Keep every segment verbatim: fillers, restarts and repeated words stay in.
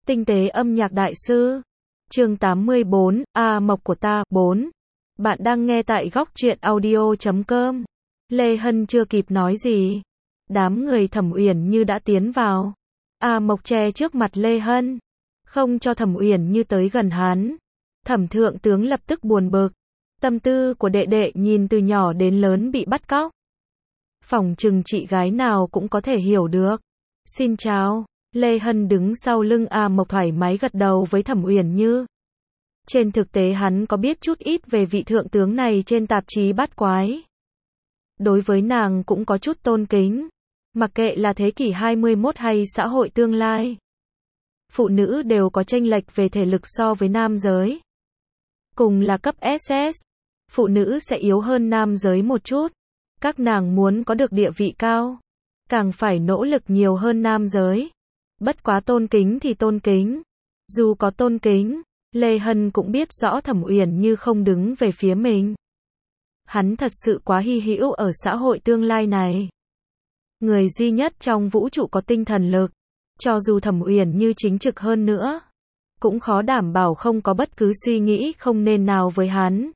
Tinh tế âm nhạc đại sư. Chương tám mươi bốn, A Mộc của ta, bốn. Bạn đang nghe tại góc truyện audio chấm com. Lê Hân chưa kịp nói gì. Đám người Thẩm Uyển Như đã tiến vào. A Mộc che trước mặt Lê Hân. Không cho Thẩm Uyển Như tới gần hắn. Thẩm thượng tướng lập tức buồn bực. Tâm tư của đệ đệ nhìn từ nhỏ đến lớn bị bắt cóc. Phỏng chừng chị gái nào cũng có thể hiểu được. Xin chào. Lê Hân đứng sau lưng A Mộc thoải mái gật đầu với Thẩm Uyển Như. Trên thực tế hắn có biết chút ít về vị thượng tướng này trên tạp chí Bát Quái. Đối với nàng cũng có chút tôn kính. Mặc kệ là thế kỷ hai mươi mốt hay xã hội tương lai. Phụ nữ đều có chênh lệch về thể lực so với nam giới. Cùng là cấp ét ét, phụ nữ sẽ yếu hơn nam giới một chút. Các nàng muốn có được địa vị cao, càng phải nỗ lực nhiều hơn nam giới. Bất quá tôn kính thì tôn kính. Dù có tôn kính, Lê Hân cũng biết rõ Thẩm Uyển Như không đứng về phía mình. Hắn thật sự quá hy hữu ở xã hội tương lai này. Người duy nhất trong vũ trụ có tinh thần lực. Cho dù Thẩm Uyển Như chính trực hơn nữa, cũng khó đảm bảo không có bất cứ suy nghĩ không nên nào với hắn.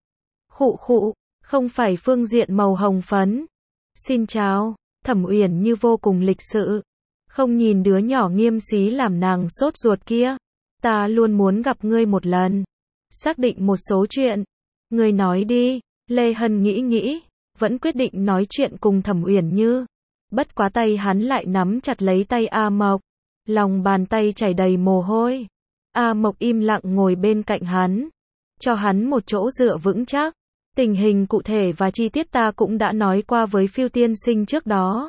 Khụ khụ, không phải phương diện màu hồng phấn. Xin chào. Thẩm Uyển Như vô cùng lịch sự. Không nhìn đứa nhỏ nghiêm xí làm nàng sốt ruột kia. Ta luôn muốn gặp ngươi một lần. Xác định một số chuyện. Ngươi nói đi. Lê Hân nghĩ nghĩ, vẫn quyết định nói chuyện cùng Thẩm Uyển Như. Bất quá tay hắn lại nắm chặt lấy tay A Mộc. Lòng bàn tay chảy đầy mồ hôi. A Mộc im lặng ngồi bên cạnh hắn. Cho hắn một chỗ dựa vững chắc. Tình hình cụ thể và chi tiết ta cũng đã nói qua với Phiêu tiên sinh trước đó.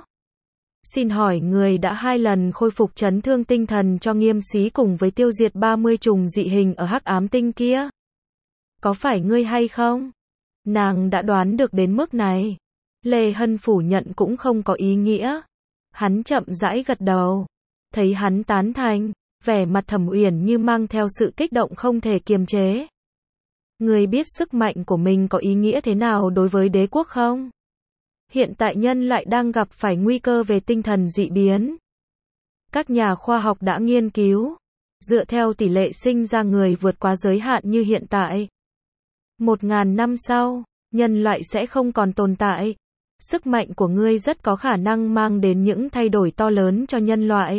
Xin hỏi người đã hai lần khôi phục chấn thương tinh thần cho Nghiêm Xí cùng với tiêu diệt ba mươi trùng dị hình ở Hắc Ám Tinh kia. Có phải ngươi hay không? Nàng đã đoán được đến mức này. Lê Hân phủ nhận cũng không có ý nghĩa. Hắn chậm rãi gật đầu. Thấy hắn tán thành, vẻ mặt Thẩm Uyển Như mang theo sự kích động không thể kiềm chế. Ngươi biết sức mạnh của mình có ý nghĩa thế nào đối với đế quốc không? Hiện tại nhân loại đang gặp phải nguy cơ về tinh thần dị biến. Các nhà khoa học đã nghiên cứu, dựa theo tỷ lệ sinh ra người vượt quá giới hạn như hiện tại. Một ngàn năm sau, nhân loại sẽ không còn tồn tại. Sức mạnh của ngươi rất có khả năng mang đến những thay đổi to lớn cho nhân loại.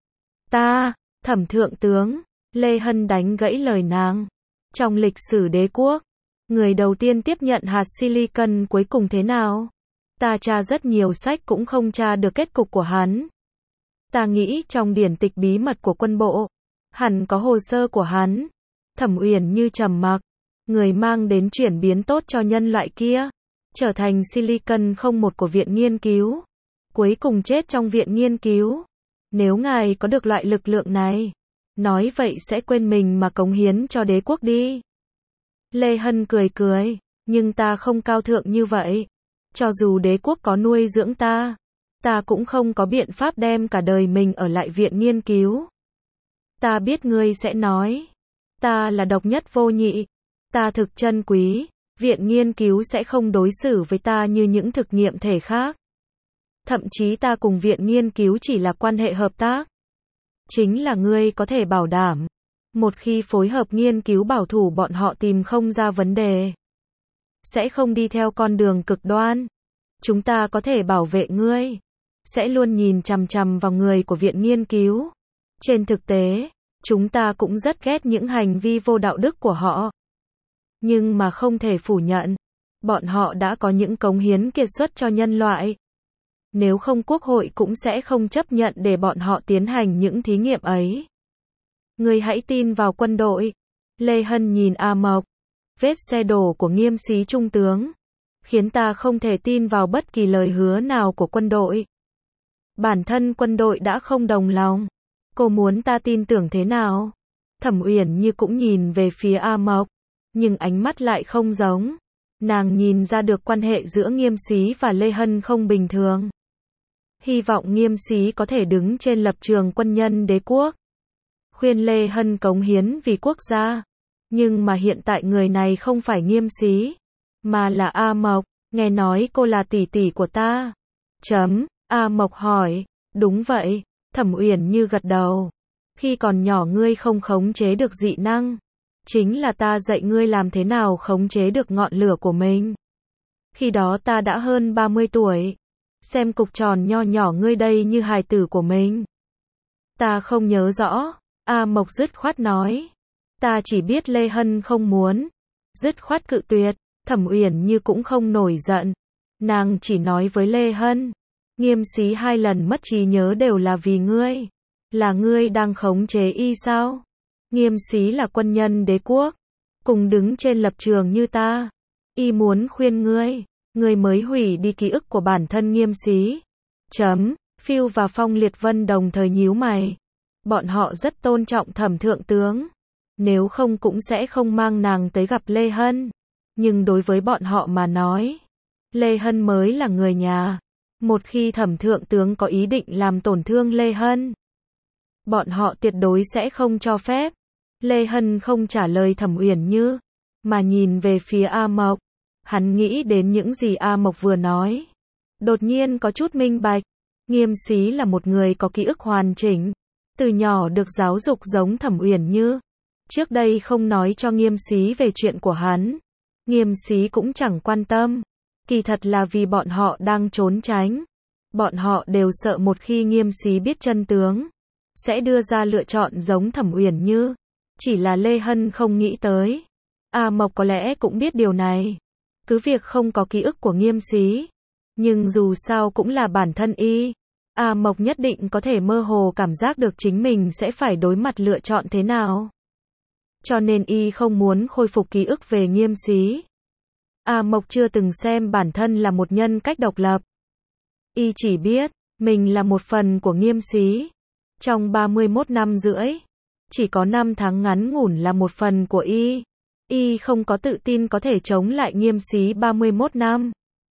Ta, Thẩm thượng tướng, Lê Hân đánh gãy lời nàng. Trong lịch sử đế quốc, người đầu tiên tiếp nhận hạt silicon cuối cùng thế nào? Ta tra rất nhiều sách cũng không tra được kết cục của hắn. Ta nghĩ trong điển tịch bí mật của quân bộ, hẳn có hồ sơ của hắn. Thẩm Uyển Như trầm mặc. Người mang đến chuyển biến tốt cho nhân loại kia, trở thành silicon không một của viện nghiên cứu. Cuối cùng chết trong viện nghiên cứu. Nếu ngài có được loại lực lượng này, nói vậy sẽ quên mình mà cống hiến cho đế quốc đi. Lê Hân cười cười, nhưng ta không cao thượng như vậy. Cho dù đế quốc có nuôi dưỡng ta, ta cũng không có biện pháp đem cả đời mình ở lại viện nghiên cứu. Ta biết ngươi sẽ nói, ta là độc nhất vô nhị, ta thực chân quý, viện nghiên cứu sẽ không đối xử với ta như những thực nghiệm thể khác. Thậm chí ta cùng viện nghiên cứu chỉ là quan hệ hợp tác. Chính là ngươi có thể bảo đảm, một khi phối hợp nghiên cứu bảo thủ bọn họ tìm không ra vấn đề, sẽ không đi theo con đường cực đoan. Chúng ta có thể bảo vệ ngươi, sẽ luôn nhìn chằm chằm vào người của viện nghiên cứu. Trên thực tế, chúng ta cũng rất ghét những hành vi vô đạo đức của họ. Nhưng mà không thể phủ nhận, bọn họ đã có những cống hiến kiệt xuất cho nhân loại. Nếu không quốc hội cũng sẽ không chấp nhận để bọn họ tiến hành những thí nghiệm ấy. Ngươi hãy tin vào quân đội. Lê Hân nhìn A Mộc. Vết xe đổ của Nghiêm Xí trung tướng khiến ta không thể tin vào bất kỳ lời hứa nào của quân đội. Bản thân quân đội đã không đồng lòng. Cô muốn ta tin tưởng thế nào? Thẩm Uyển Như cũng nhìn về phía A Mộc, nhưng ánh mắt lại không giống. Nàng nhìn ra được quan hệ giữa Nghiêm Xí và Lê Hân không bình thường. Hy vọng Nghiêm Xí có thể đứng trên lập trường quân nhân đế quốc, khuyên Lê Hân cống hiến vì quốc gia. Nhưng mà hiện tại người này không phải Nghiêm Xí, mà là A Mộc. Nghe nói cô là tỷ tỷ của ta. Chấm. A Mộc hỏi. Đúng vậy. Thẩm Uyển Như gật đầu. Khi còn nhỏ ngươi không khống chế được dị năng. Chính là ta dạy ngươi làm thế nào khống chế được ngọn lửa của mình. Khi đó ta đã hơn ba mươi tuổi. Xem cục tròn nho nhỏ ngươi đây như hài tử của mình. Ta không nhớ rõ. A Mộc dứt khoát nói. Ta chỉ biết Lê Hân không muốn. Dứt khoát cự tuyệt. Thẩm Uyển Như cũng không nổi giận. Nàng chỉ nói với Lê Hân. Nghiêm Xí hai lần mất trí nhớ đều là vì ngươi. Là ngươi đang khống chế y sao? Nghiêm Xí là quân nhân đế quốc. Cùng đứng trên lập trường như ta. Y muốn khuyên ngươi. Ngươi mới hủy đi ký ức của bản thân Nghiêm Xí. Chấm. Phiêu và Phong Liệt Vân đồng thời nhíu mày. Bọn họ rất tôn trọng Thẩm thượng tướng. Nếu không cũng sẽ không mang nàng tới gặp Lê Hân. Nhưng đối với bọn họ mà nói, Lê Hân mới là người nhà. Một khi Thẩm thượng tướng có ý định làm tổn thương Lê Hân, bọn họ tuyệt đối sẽ không cho phép. Lê Hân không trả lời Thẩm Uyển Như, mà nhìn về phía A Mộc. Hắn nghĩ đến những gì A Mộc vừa nói. Đột nhiên có chút minh bạch. Nghiêm Xí là một người có ký ức hoàn chỉnh. Từ nhỏ được giáo dục giống Thẩm Uyển Như. Trước đây không nói cho Nghiêm Xí về chuyện của hắn. Nghiêm Xí cũng chẳng quan tâm. Kỳ thật là vì bọn họ đang trốn tránh. Bọn họ đều sợ một khi Nghiêm Xí biết chân tướng, sẽ đưa ra lựa chọn giống Thẩm Uyển Như. Chỉ là Lê Hân không nghĩ tới. A Mộc có lẽ cũng biết điều này. Cứ việc không có ký ức của Nghiêm Xí, nhưng dù sao cũng là bản thân y. A Mộc nhất định có thể mơ hồ cảm giác được chính mình sẽ phải đối mặt lựa chọn thế nào. Cho nên y không muốn khôi phục ký ức về Nghiêm Xí. A Mộc chưa từng xem bản thân là một nhân cách độc lập. Y chỉ biết, mình là một phần của Nghiêm Xí. Trong ba mươi mốt năm rưỡi, chỉ có năm tháng ngắn ngủn là một phần của y. Y không có tự tin có thể chống lại Nghiêm Xí ba mươi mốt năm.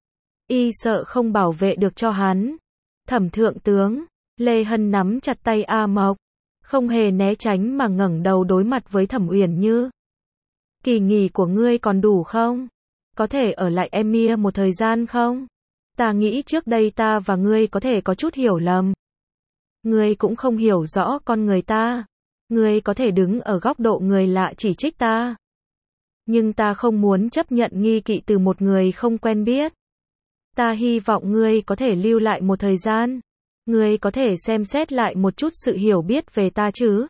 Y sợ không bảo vệ được cho hắn. Thẩm thượng tướng, Lê Hân nắm chặt tay A Mộc, không hề né tránh mà ngẩng đầu đối mặt với Thẩm Uyển Như. Kỳ nghỉ của ngươi còn đủ không? Có thể ở lại Emir một thời gian không? Ta nghĩ trước đây ta và ngươi có thể có chút hiểu lầm. Ngươi cũng không hiểu rõ con người ta. Ngươi có thể đứng ở góc độ người lạ chỉ trích ta. Nhưng ta không muốn chấp nhận nghi kỵ từ một người không quen biết. Ta hy vọng ngươi có thể lưu lại một thời gian. Ngươi có thể xem xét lại một chút sự hiểu biết về ta chứ.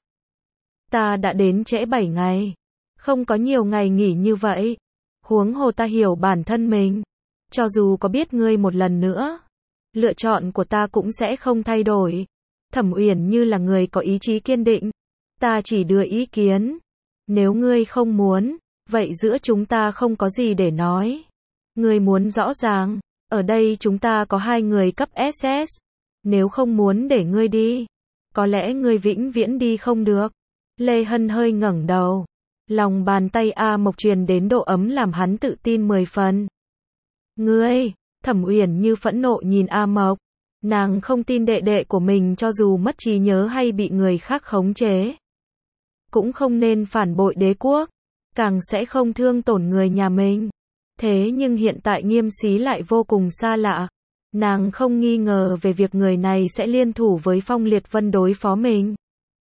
Ta đã đến trễ bảy ngày. Không có nhiều ngày nghỉ như vậy. Huống hồ ta hiểu bản thân mình. Cho dù có biết ngươi một lần nữa, lựa chọn của ta cũng sẽ không thay đổi. Thẩm Uyển Như là người có ý chí kiên định. Ta chỉ đưa ý kiến. Nếu ngươi không muốn, vậy giữa chúng ta không có gì để nói. Ngươi muốn rõ ràng, ở đây chúng ta có hai người cấp ét ét. Nếu không muốn để ngươi đi, có lẽ ngươi vĩnh viễn đi không được. Lê Hân hơi ngẩng đầu. Lòng bàn tay A Mộc truyền đến độ ấm làm hắn tự tin mười phần. Ngươi, Thẩm Uyển Như phẫn nộ nhìn A Mộc. Nàng không tin đệ đệ của mình cho dù mất trí nhớ hay bị người khác khống chế. Cũng không nên phản bội đế quốc. Càng sẽ không thương tổn người nhà mình. Thế nhưng hiện tại Nghiêm Xí lại vô cùng xa lạ. Nàng không nghi ngờ về việc người này sẽ liên thủ với Phong Liệt Vân đối phó mình.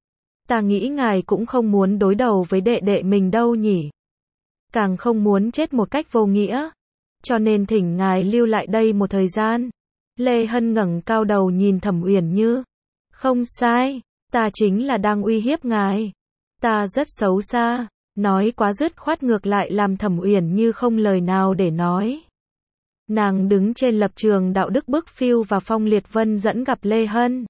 Ta nghĩ ngài cũng không muốn đối đầu với đệ đệ mình đâu nhỉ. Càng không muốn chết một cách vô nghĩa. Cho nên thỉnh ngài lưu lại đây một thời gian. Lê Hân ngẩng cao đầu nhìn Thẩm Uyển Như. Không sai, ta chính là đang uy hiếp ngài. Ta rất xấu xa. Nói quá dứt khoát ngược lại làm Thẩm Uyển Như không lời nào để nói. Nàng đứng trên lập trường đạo đức bức phiêu và Phong Liệt Vân dẫn gặp Lê Hân.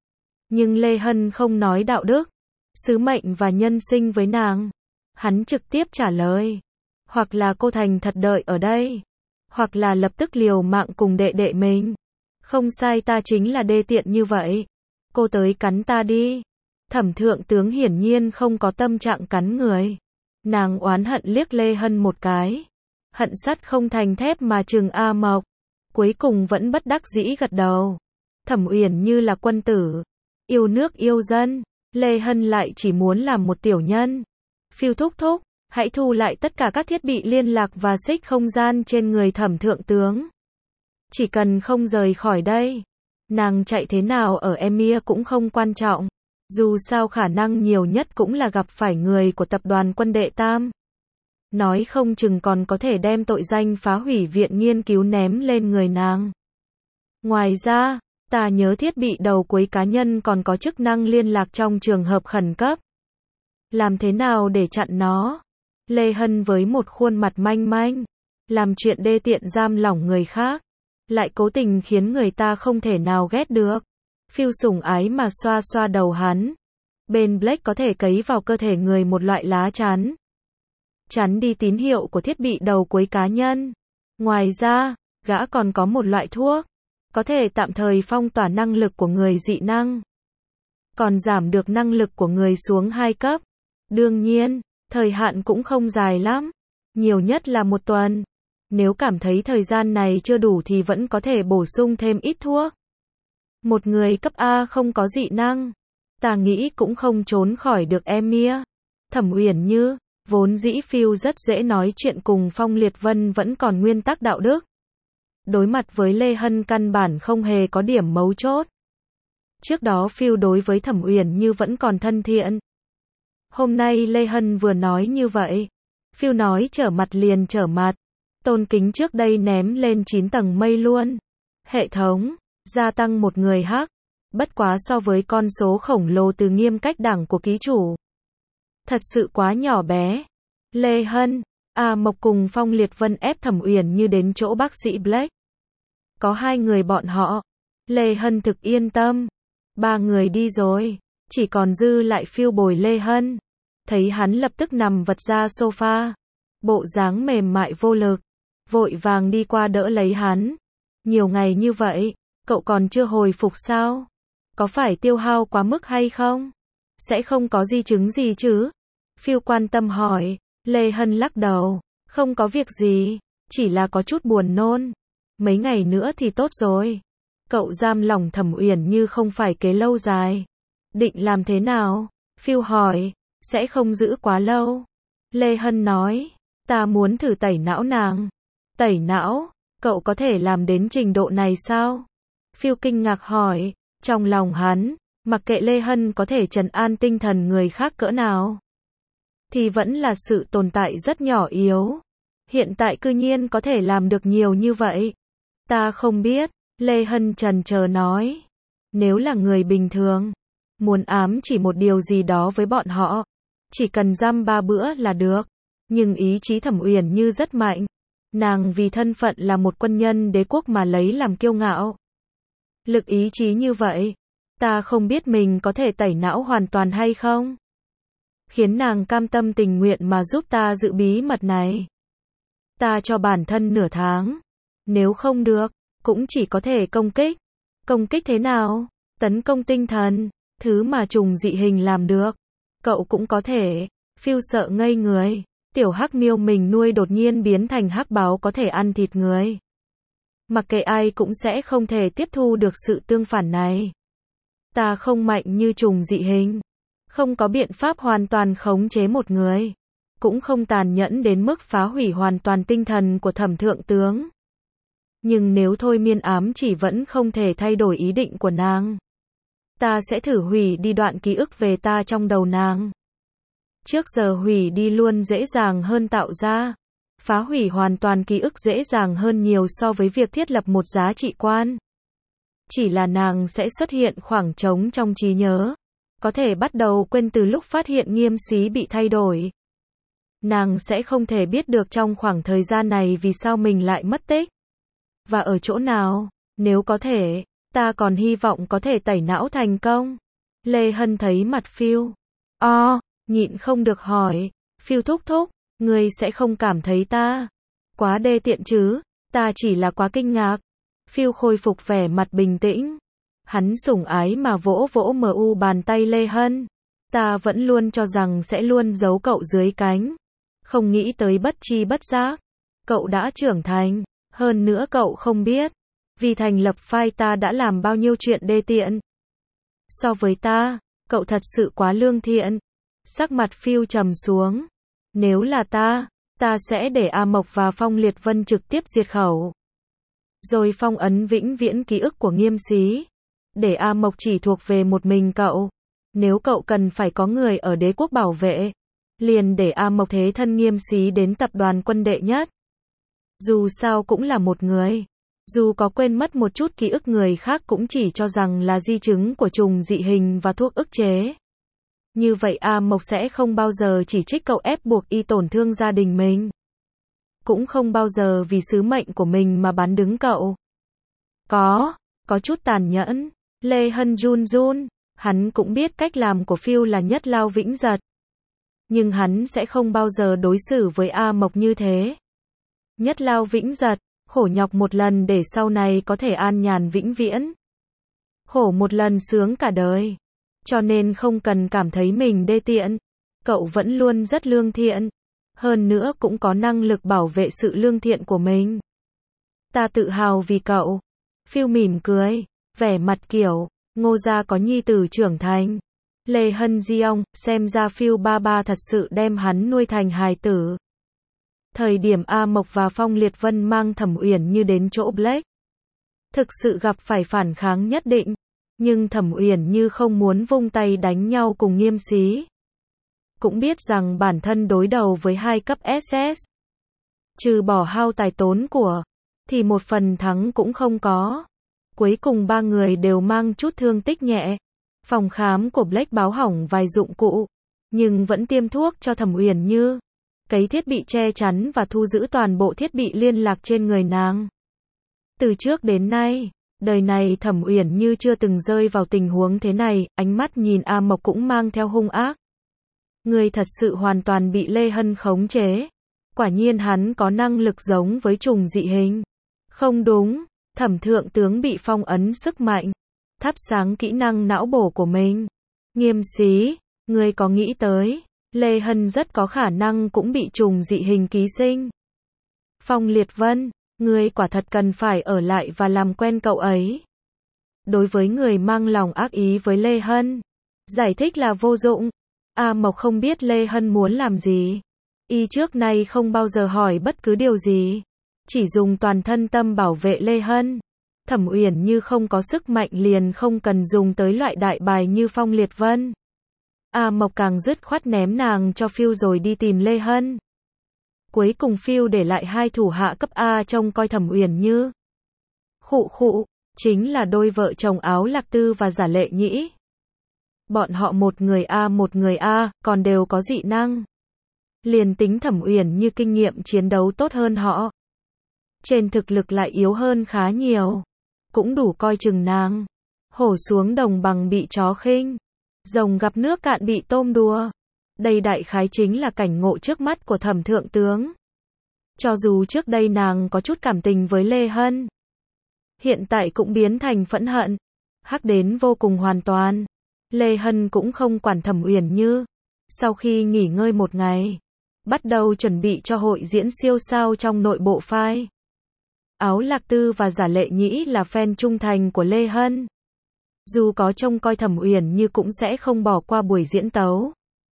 Nhưng Lê Hân không nói đạo đức, sứ mệnh và nhân sinh với nàng. Hắn trực tiếp trả lời. Hoặc là cô thành thật đợi ở đây. Hoặc là lập tức liều mạng cùng đệ đệ mình. Không sai, ta chính là đê tiện như vậy. Cô tới cắn ta đi. Thẩm thượng tướng hiển nhiên không có tâm trạng cắn người. Nàng oán hận liếc Lê Hân một cái. Hận sắt không thành thép mà trừng A Mộc. Cuối cùng vẫn bất đắc dĩ gật đầu. Thẩm Uyển Như là quân tử. Yêu nước yêu dân. Lê Hân lại chỉ muốn làm một tiểu nhân. Phiêu thúc thúc, hãy thu lại tất cả các thiết bị liên lạc và xích không gian trên người Thẩm thượng tướng. Chỉ cần không rời khỏi đây. Nàng chạy thế nào ở Emir cũng không quan trọng. Dù sao khả năng nhiều nhất cũng là gặp phải người của tập đoàn Quân Đệ Tam. Nói không chừng còn có thể đem tội danh phá hủy viện nghiên cứu ném lên người nàng. Ngoài ra, ta nhớ thiết bị đầu cuối cá nhân còn có chức năng liên lạc trong trường hợp khẩn cấp. Làm thế nào để chặn nó? Lê Hân với một khuôn mặt manh manh, làm chuyện đê tiện giam lỏng người khác, lại cố tình khiến người ta không thể nào ghét được. Phil sủng ái mà xoa xoa đầu hắn. Bên Blake có thể cấy vào cơ thể người một loại lá chắn. Chắn đi tín hiệu của thiết bị đầu cuối cá nhân. Ngoài ra, gã còn có một loại thuốc, có thể tạm thời phong tỏa năng lực của người dị năng. Còn giảm được năng lực của người xuống hai cấp. Đương nhiên, thời hạn cũng không dài lắm. Nhiều nhất là một tuần. Nếu cảm thấy thời gian này chưa đủ thì vẫn có thể bổ sung thêm ít thuốc. Một người cấp A không có dị năng, ta nghĩ cũng không trốn khỏi được Emir. Thẩm Uyển Như, vốn dĩ Phil rất dễ nói chuyện cùng Phong Liệt Vân vẫn còn nguyên tắc đạo đức. Đối mặt với Lê Hân căn bản không hề có điểm mấu chốt. Trước đó Phil đối với Thẩm Uyển Như vẫn còn thân thiện. Hôm nay Lê Hân vừa nói như vậy, Phil nói trở mặt liền trở mặt. Tôn Kính trước đây ném lên chín tầng mây luôn. Hệ thống gia tăng một người hack, bất quá so với con số khổng lồ từ nghiêm cách đẳng của ký chủ. Thật sự quá nhỏ bé. Lê Hân, A Mộc cùng Phong Liệt Vân ép Thẩm Uyển Như đến chỗ bác sĩ Blake. Có hai người bọn họ, Lê Hân thực yên tâm. Ba người đi rồi, chỉ còn dư lại Phil bồi Lê Hân. Thấy hắn lập tức nằm vật ra sofa, bộ dáng mềm mại vô lực, vội vàng đi qua đỡ lấy hắn. Nhiều ngày như vậy, cậu còn chưa hồi phục sao? Có phải tiêu hao quá mức hay không? Sẽ không có di chứng gì chứ? Phil quan tâm hỏi. Lê Hân lắc đầu. Không có việc gì, chỉ là có chút buồn nôn. Mấy ngày nữa thì tốt rồi. Cậu giam lỏng Thẩm Uyển Như không phải kế lâu dài. Định làm thế nào? Phil hỏi. Sẽ không giữ quá lâu. Lê Hân nói. Ta muốn thử tẩy não nàng. Tẩy não? Cậu có thể làm đến trình độ này sao? Phil kinh ngạc hỏi. Trong lòng hắn, mặc kệ Lê Hân có thể trấn an tinh thần người khác cỡ nào, thì vẫn là sự tồn tại rất nhỏ yếu. Hiện tại cư nhiên có thể làm được nhiều như vậy. Ta không biết, Lê Hân trần chờ nói. Nếu là người bình thường, muốn ám chỉ một điều gì đó với bọn họ, chỉ cần giam ba bữa là được. Nhưng ý chí Thẩm Uyển Như rất mạnh. Nàng vì thân phận là một quân nhân đế quốc mà lấy làm kiêu ngạo. Lực ý chí như vậy, ta không biết mình có thể tẩy não hoàn toàn hay không. Khiến nàng cam tâm tình nguyện mà giúp ta giữ bí mật này. Ta cho bản thân nửa tháng. Nếu không được, cũng chỉ có thể công kích. Công kích thế nào? Tấn công tinh thần, thứ mà trùng dị hình làm được. Cậu cũng có thể. Phil sợ ngây người. Tiểu hắc miêu mình nuôi đột nhiên biến thành hắc báo có thể ăn thịt người. Mặc kệ ai cũng sẽ không thể tiếp thu được sự tương phản này. Ta không mạnh như trùng dị hình. Không có biện pháp hoàn toàn khống chế một người. Cũng không tàn nhẫn đến mức phá hủy hoàn toàn tinh thần của Thẩm thượng tướng. Nhưng nếu thôi miên ám chỉ vẫn không thể thay đổi ý định của nàng, ta sẽ thử hủy đi đoạn ký ức về ta trong đầu nàng. Trước giờ hủy đi luôn dễ dàng hơn tạo ra. Phá hủy hoàn toàn ký ức dễ dàng hơn nhiều so với việc thiết lập một giá trị quan. Chỉ là nàng sẽ xuất hiện khoảng trống trong trí nhớ. Có thể bắt đầu quên từ lúc phát hiện Nghiêm Xí bị thay đổi. Nàng sẽ không thể biết được trong khoảng thời gian này vì sao mình lại mất tích. Và ở chỗ nào, nếu có thể, ta còn hy vọng có thể tẩy não thành công. Lê Hân thấy mặt Phil. O, nhịn không được hỏi. Phil thúc thúc, ngươi sẽ không cảm thấy ta quá đê tiện chứ? Ta chỉ là quá kinh ngạc. Phil khôi phục vẻ mặt bình tĩnh. Hắn sủng ái mà vỗ vỗ mờ u bàn tay Lê Hân. Ta vẫn luôn cho rằng sẽ luôn giấu cậu dưới cánh. Không nghĩ tới bất chi bất giác. Cậu đã trưởng thành. Hơn nữa cậu không biết. Vì thành lập phái ta đã làm bao nhiêu chuyện đê tiện. So với ta, cậu thật sự quá lương thiện. Sắc mặt Phil trầm xuống. Nếu là ta, ta sẽ để A Mộc và Phong Liệt Vân trực tiếp diệt khẩu. Rồi phong ấn vĩnh viễn ký ức của Nghiêm Xí. Để A Mộc chỉ thuộc về một mình cậu. Nếu cậu cần phải có người ở đế quốc bảo vệ, liền để A Mộc thế thân Nghiêm Xí đến tập đoàn quân đệ nhất. Dù sao cũng là một người. Dù có quên mất một chút ký ức người khác cũng chỉ cho rằng là di chứng của trùng dị hình và thuốc ức chế. Như vậy A Mộc sẽ không bao giờ chỉ trích cậu ép buộc y tổn thương gia đình mình. Cũng không bao giờ vì sứ mệnh của mình mà bán đứng cậu. Có, có chút tàn nhẫn. Lê Hân run run, hắn cũng biết cách làm của Phiêu là nhất lao vĩnh giật. Nhưng hắn sẽ không bao giờ đối xử với A Mộc như thế. Nhất lao vĩnh giật, khổ nhọc một lần để sau này có thể an nhàn vĩnh viễn. Khổ một lần sướng cả đời. Cho nên không cần cảm thấy mình đê tiện. Cậu vẫn luôn rất lương thiện. Hơn nữa cũng có năng lực bảo vệ sự lương thiện của mình. Ta tự hào vì cậu. Phiêu mỉm cười, vẻ mặt kiểu, Ngô gia có nhi tử trưởng thành. Lê Hân Diong, xem ra Phiêu ba ba thật sự đem hắn nuôi thành hài tử. Thời điểm A Mộc và Phong Liệt Vân mang Thẩm Uyển Như đến chỗ Blake, thực sự gặp phải phản kháng nhất định, nhưng Thẩm Uyển Như không muốn vung tay đánh nhau cùng Nghiêm Xí. Cũng biết rằng bản thân đối đầu với hai cấp ét ét, trừ bỏ hao tài tốn của, thì một phần thắng cũng không có. Cuối cùng ba người đều mang chút thương tích nhẹ. Phòng khám của Blake báo hỏng vài dụng cụ, nhưng vẫn tiêm thuốc cho Thẩm Uyển Như, cấy thiết bị che chắn và thu giữ toàn bộ thiết bị liên lạc trên người nàng. Từ trước đến nay, đời này Thẩm Uyển Như chưa từng rơi vào tình huống thế này, ánh mắt nhìn A Mộc cũng mang theo hung ác. Người thật sự hoàn toàn bị Lê Hân khống chế. Quả nhiên hắn có năng lực giống với trùng dị hình. Không đúng, Thẩm thượng tướng bị phong ấn sức mạnh, thắp sáng kỹ năng não bổ của mình. Nghiêm Xí, ngươi có nghĩ tới, Lê Hân rất có khả năng cũng bị trùng dị hình ký sinh. Phong Liệt Vân, ngươi quả thật cần phải ở lại và làm quen cậu ấy. Đối với người mang lòng ác ý với Lê Hân, giải thích là vô dụng. A Mộc không biết Lê Hân muốn làm gì. Y trước nay không bao giờ hỏi bất cứ điều gì. Chỉ dùng toàn thân tâm bảo vệ Lê Hân. Thẩm Uyển Như không có sức mạnh liền không cần dùng tới loại đại bài như Phong Liệt Vân. A Mộc càng dứt khoát ném nàng cho Phiêu rồi đi tìm Lê Hân. Cuối cùng Phiêu để lại hai thủ hạ cấp A trông coi Thẩm Uyển Như. Khụ khụ, chính là đôi vợ chồng Áo Lạc Tư và Giả Lệ Nhĩ. Bọn họ một người A một người A, còn đều có dị năng. Liền tính Thẩm Uyển Như kinh nghiệm chiến đấu tốt hơn họ, trên thực lực lại yếu hơn khá nhiều. Cũng đủ coi chừng nàng. Hổ xuống đồng bằng bị chó khinh, rồng gặp nước cạn bị tôm đùa. Đây đại khái chính là cảnh ngộ trước mắt của Thẩm thượng tướng. Cho dù trước đây nàng có chút cảm tình với Lê Hân, hiện tại cũng biến thành phẫn hận, hắc đến vô cùng hoàn toàn. Lê Hân cũng không quản Thẩm Uyển Như. Sau khi nghỉ ngơi một ngày, bắt đầu chuẩn bị cho hội diễn siêu sao trong nội bộ phái. Áo Lạc Tư và Giả Lệ Nhĩ là fan trung thành của Lê Hân. Dù có trông coi Thẩm Uyển Như cũng sẽ không bỏ qua buổi diễn tấu.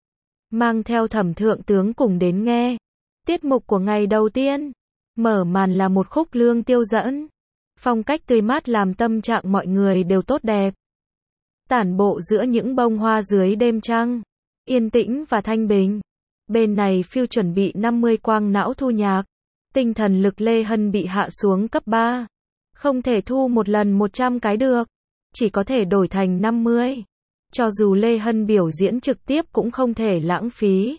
Mang theo Thẩm thượng tướng cùng đến nghe. Tiết mục của ngày đầu tiên, mở màn là một khúc lương tiêu dẫn. Phong cách tươi mát làm tâm trạng mọi người đều tốt đẹp. Tản bộ giữa những bông hoa dưới đêm trăng, yên tĩnh và thanh bình. Bên này Phiêu chuẩn bị năm mươi quang não thu nhạc. Tinh thần lực Lê Hân bị hạ xuống cấp ba. Không thể thu một lần một trăm cái được. Chỉ có thể đổi thành năm mươi. Cho dù Lê Hân biểu diễn trực tiếp cũng không thể lãng phí.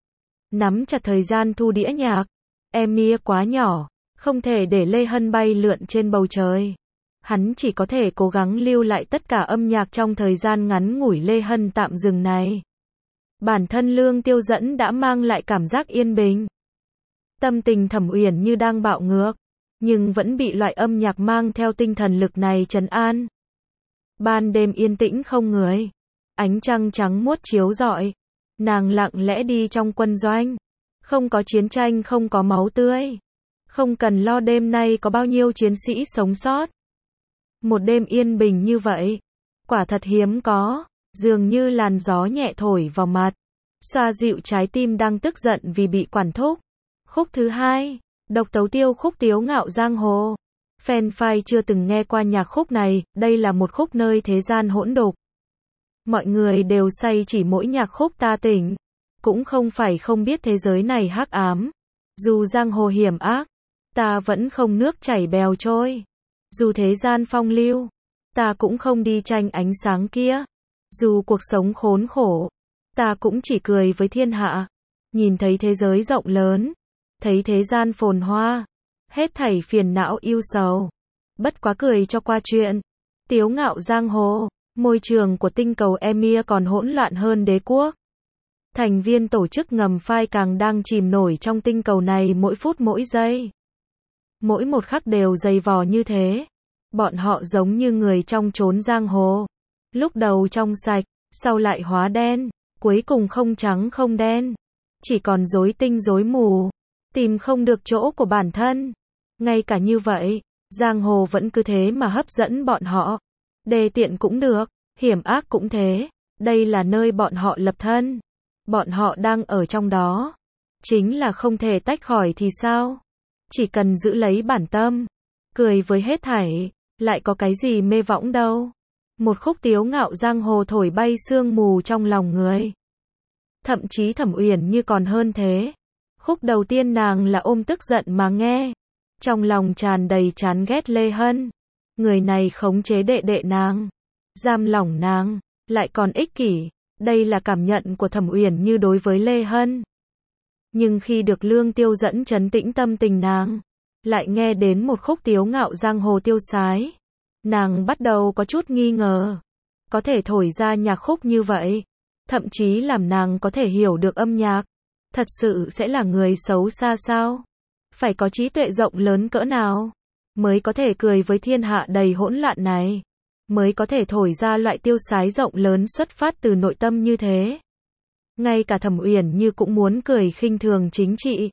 Nắm chặt thời gian thu đĩa nhạc. Emia quá nhỏ, không thể để Lê Hân bay lượn trên bầu trời. Hắn chỉ có thể cố gắng lưu lại tất cả âm nhạc trong thời gian ngắn ngủi Lê Hân tạm dừng này. Bản thân lương tiêu dẫn đã mang lại cảm giác yên bình. Tâm tình Thẩm Uyển Như đang bạo ngược, nhưng vẫn bị loại âm nhạc mang theo tinh thần lực này trấn an. Ban đêm yên tĩnh không người, ánh trăng trắng muốt chiếu rọi. Nàng lặng lẽ đi trong quân doanh. Không có chiến tranh, không có máu tươi. Không cần lo đêm nay có bao nhiêu chiến sĩ sống sót. Một đêm yên bình như vậy, quả thật hiếm có, dường như làn gió nhẹ thổi vào mặt, xoa dịu trái tim đang tức giận vì bị quản thúc. Khúc thứ hai, Độc Tấu Tiêu khúc Tiếu Ngạo Giang Hồ. Fan phai chưa từng nghe qua nhạc khúc này, đây là một khúc nơi thế gian hỗn độn. Mọi người đều say chỉ mỗi nhạc khúc ta tỉnh. Cũng không phải không biết thế giới này hắc ám. Dù giang hồ hiểm ác, ta vẫn không nước chảy bèo trôi. Dù thế gian phong lưu, ta cũng không đi tranh ánh sáng kia. Dù cuộc sống khốn khổ, ta cũng chỉ cười với thiên hạ. Nhìn thấy thế giới rộng lớn, thấy thế gian phồn hoa, hết thảy phiền não ưu sầu, bất quá cười cho qua chuyện. Tiếu ngạo giang hồ, môi trường của tinh cầu Emir còn hỗn loạn hơn đế quốc. Thành viên tổ chức ngầm phai càng đang chìm nổi trong tinh cầu này mỗi phút mỗi giây. Mỗi một khắc đều dày vò như thế. Bọn họ giống như người trong chốn giang hồ. Lúc đầu trong sạch, sau lại hóa đen, cuối cùng không trắng không đen. Chỉ còn rối tinh rối mù, tìm không được chỗ của bản thân. Ngay cả như vậy, giang hồ vẫn cứ thế mà hấp dẫn bọn họ. Đê tiện cũng được, hiểm ác cũng thế. Đây là nơi bọn họ lập thân. Bọn họ đang ở trong đó. Chính là không thể tách khỏi thì sao? Chỉ cần giữ lấy bản tâm, cười với hết thảy, lại có cái gì mê võng đâu. Một khúc tiếu ngạo giang hồ thổi bay sương mù trong lòng người. Thậm chí Thẩm Uyển Như còn hơn thế. Khúc đầu tiên nàng là ôm tức giận mà nghe. Trong lòng tràn đầy chán ghét Lê Hân. Người này khống chế đệ đệ nàng, giam lỏng nàng, lại còn ích kỷ. Đây là cảm nhận của Thẩm Uyển Như đối với Lê Hân. Nhưng khi được Lương Tiêu dẫn trấn tĩnh tâm tình nàng, lại nghe đến một khúc tiếu ngạo giang hồ tiêu sái. Nàng bắt đầu có chút nghi ngờ. Có thể thổi ra nhạc khúc như vậy, thậm chí làm nàng có thể hiểu được âm nhạc. Thật sự sẽ là người xấu xa sao? Phải có trí tuệ rộng lớn cỡ nào mới có thể cười với thiên hạ đầy hỗn loạn này, mới có thể thổi ra loại tiêu sái rộng lớn xuất phát từ nội tâm như thế. Ngay cả Thẩm Uyển Như cũng muốn cười khinh thường chính trị.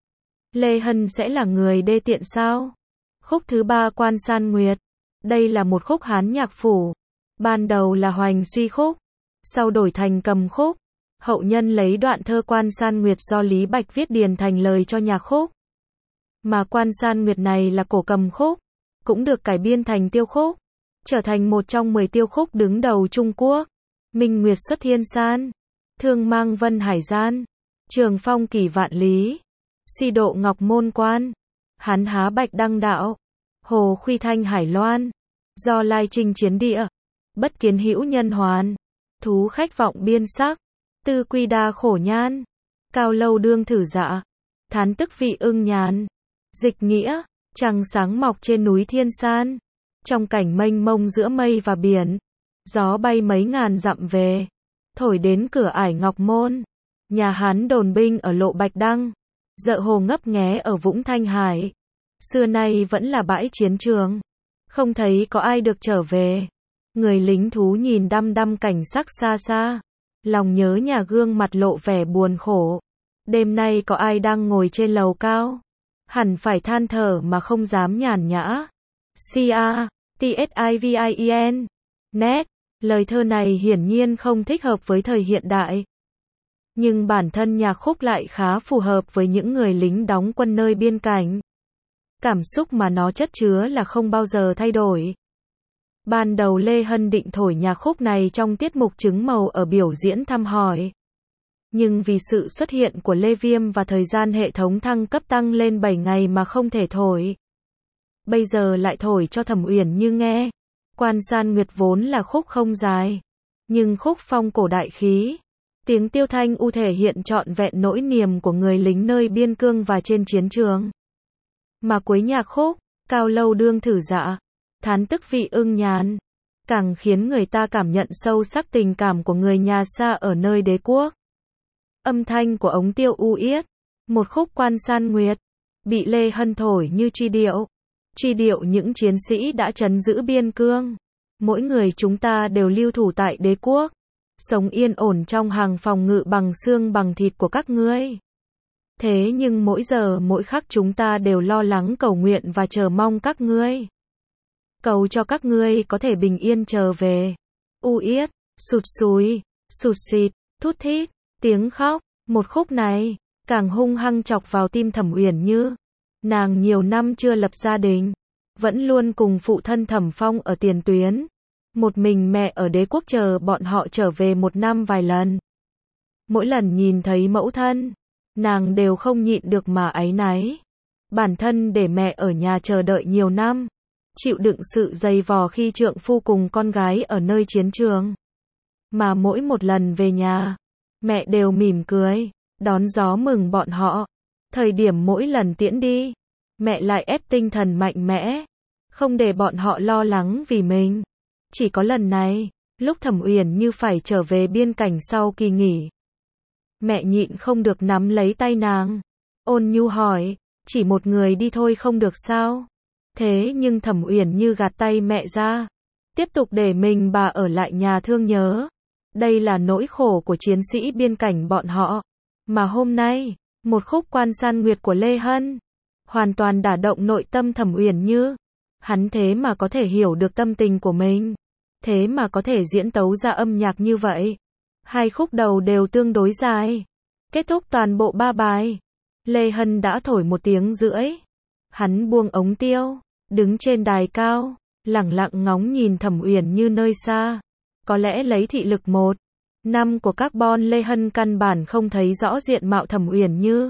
Lê Hân sẽ là người đê tiện sao? Khúc thứ ba Quan San Nguyệt. Đây là một khúc Hán nhạc phủ. Ban đầu là hoành suy khúc, sau đổi thành cầm khúc. Hậu nhân lấy đoạn thơ Quan San Nguyệt do Lý Bạch viết điền thành lời cho nhạc khúc. Mà Quan San Nguyệt này là cổ cầm khúc, cũng được cải biên thành tiêu khúc, trở thành một trong mười tiêu khúc đứng đầu Trung Quốc. Minh Nguyệt xuất thiên san, thương mang vân hải gian, trường phong kỳ vạn lý, suy độ ngọc môn quan, hán há bạch đăng đạo, hồ khuy thanh hải loan, do lai trình chiến địa, bất kiến hữu nhân hoàn, thú khách vọng biên sắc, tư quy đa khổ nhan, cao lâu đương thử dạ, thán tức vị ưng nhàn. Dịch nghĩa, trăng sáng mọc trên núi Thiên San, trong cảnh mênh mông giữa mây và biển, gió bay mấy ngàn dặm về, thổi đến cửa ải Ngọc Môn, nhà Hán đồn binh ở lộ Bạch Đăng, dợ hồ ngấp nghé ở Vũng Thanh Hải, xưa nay vẫn là bãi chiến trường, không thấy có ai được trở về. Người lính thú nhìn đăm đăm cảnh sắc xa xa, lòng nhớ nhà gương mặt lộ vẻ buồn khổ. Đêm nay có ai đang ngồi trên lầu cao? Hẳn phải than thở mà không dám nhàn nhã. C A T S I V I E N Net. Lời thơ này hiển nhiên không thích hợp với thời hiện đại. Nhưng bản thân nhạc khúc lại khá phù hợp với những người lính đóng quân nơi biên cảnh. Cảm xúc mà nó chất chứa là không bao giờ thay đổi. Ban đầu Lê Hân định thổi nhạc khúc này trong tiết mục trứng màu ở biểu diễn thăm hỏi. Nhưng vì sự xuất hiện của Lê Viêm và thời gian hệ thống thăng cấp tăng lên bảy ngày mà không thể thổi. Bây giờ lại thổi cho Thẩm Uyển Như nghe. Quan San Nguyệt vốn là khúc không dài, nhưng khúc phong cổ đại khí. Tiếng tiêu thanh u thể hiện trọn vẹn nỗi niềm của người lính nơi biên cương và trên chiến trường. Mà cuối nhạc khúc, cao lâu đương thử dạ, thán tức vị ưng nhàn, càng khiến người ta cảm nhận sâu sắc tình cảm của người nhà xa ở nơi đế quốc. Âm thanh của ống tiêu u yết, một khúc Quan San Nguyệt, bị Lê Hân thổi như truy điệu. Truy điệu những chiến sĩ đã trấn giữ biên cương. Mỗi người chúng ta đều lưu thủ tại đế quốc, sống yên ổn trong hàng phòng ngự bằng xương bằng thịt của các ngươi. Thế nhưng mỗi giờ mỗi khắc chúng ta đều lo lắng cầu nguyện và chờ mong các ngươi. Cầu cho các ngươi có thể bình yên trở về. U yết, sụt sùi, sụt xịt, thút thít, tiếng khóc. Một khúc này càng hung hăng chọc vào tim Thẩm Uyển Như. Nàng nhiều năm chưa lập gia đình, vẫn luôn cùng phụ thân Thẩm Phong ở tiền tuyến. Một mình mẹ ở đế quốc chờ bọn họ trở về một năm vài lần. Mỗi lần nhìn thấy mẫu thân, nàng đều không nhịn được mà áy náy. Bản thân để mẹ ở nhà chờ đợi nhiều năm, chịu đựng sự dày vò khi trượng phu cùng con gái ở nơi chiến trường. Mà mỗi một lần về nhà, mẹ đều mỉm cười, đón gió mừng bọn họ. Thời điểm mỗi lần tiễn đi, mẹ lại ép tinh thần mạnh mẽ, không để bọn họ lo lắng vì mình. Chỉ có lần này, lúc Thẩm Uyển Như phải trở về biên cảnh sau kỳ nghỉ, mẹ nhịn không được nắm lấy tay nàng, ôn nhu hỏi, chỉ một người đi thôi không được sao? Thế nhưng Thẩm Uyển Như gạt tay mẹ ra, tiếp tục để mình bà ở lại nhà thương nhớ. Đây là nỗi khổ của chiến sĩ biên cảnh bọn họ. Mà hôm nay, một khúc Quan San Nguyệt của Lê Hân hoàn toàn đả động nội tâm Thẩm Uyển Như. Hắn thế mà có thể hiểu được tâm tình của mình, thế mà có thể diễn tấu ra âm nhạc như vậy. Hai khúc đầu đều tương đối dài, kết thúc toàn bộ ba bài. Lê Hân đã thổi một tiếng rưỡi. Hắn buông ống tiêu, đứng trên đài cao, lẳng lặng ngóng nhìn Thẩm Uyển Như nơi xa. Có lẽ lấy thị lực một năm của carbon Lê Hân căn bản không thấy rõ diện mạo Thẩm Uyển Như.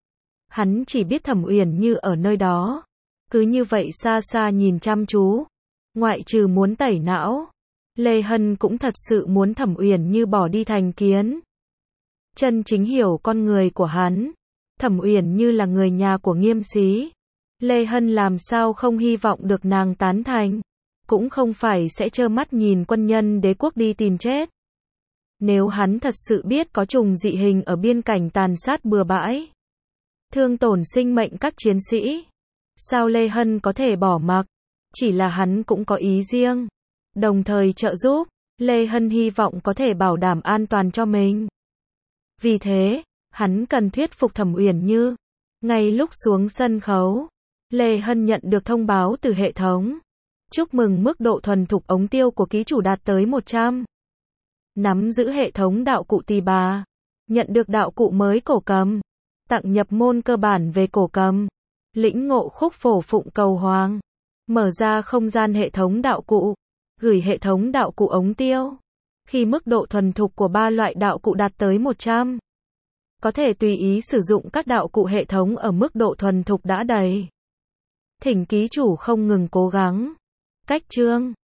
Hắn chỉ biết Thẩm Uyển Như ở nơi đó, cứ như vậy xa xa nhìn chăm chú. Ngoại trừ muốn tẩy não, Lê Hân cũng thật sự muốn Thẩm Uyển Như bỏ đi thành kiến. Chân chính hiểu con người của hắn, Thẩm Uyển Như là người nhà của Nghiêm Xí. Lê Hân làm sao không hy vọng được nàng tán thành, cũng không phải sẽ trơ mắt nhìn quân nhân đế quốc đi tìm chết. Nếu hắn thật sự biết có trùng dị hình ở biên cảnh tàn sát bừa bãi, thương tổn sinh mệnh các chiến sĩ, sao Lê Hân có thể bỏ mặc? Chỉ là hắn cũng có ý riêng, đồng thời trợ giúp. Lê Hân hy vọng có thể bảo đảm an toàn cho mình. Vì thế, hắn cần thuyết phục Thẩm Uyển Như. Ngay lúc xuống sân khấu, Lê Hân nhận được thông báo từ hệ thống. Chúc mừng mức độ thuần thục ống tiêu của ký chủ đạt tới một trăm. Nắm giữ hệ thống đạo cụ tỳ bà. Nhận được đạo cụ mới cổ cầm. Tặng nhập môn cơ bản về cổ cầm. Lĩnh ngộ khúc phổ phụng cầu hoàng. Mở ra không gian hệ thống đạo cụ. Gửi hệ thống đạo cụ ống tiêu. Khi mức độ thuần thục của ba loại đạo cụ đạt tới một trăm, có thể tùy ý sử dụng các đạo cụ hệ thống ở mức độ thuần thục đã đầy. Thỉnh ký chủ không ngừng cố gắng. Cách chương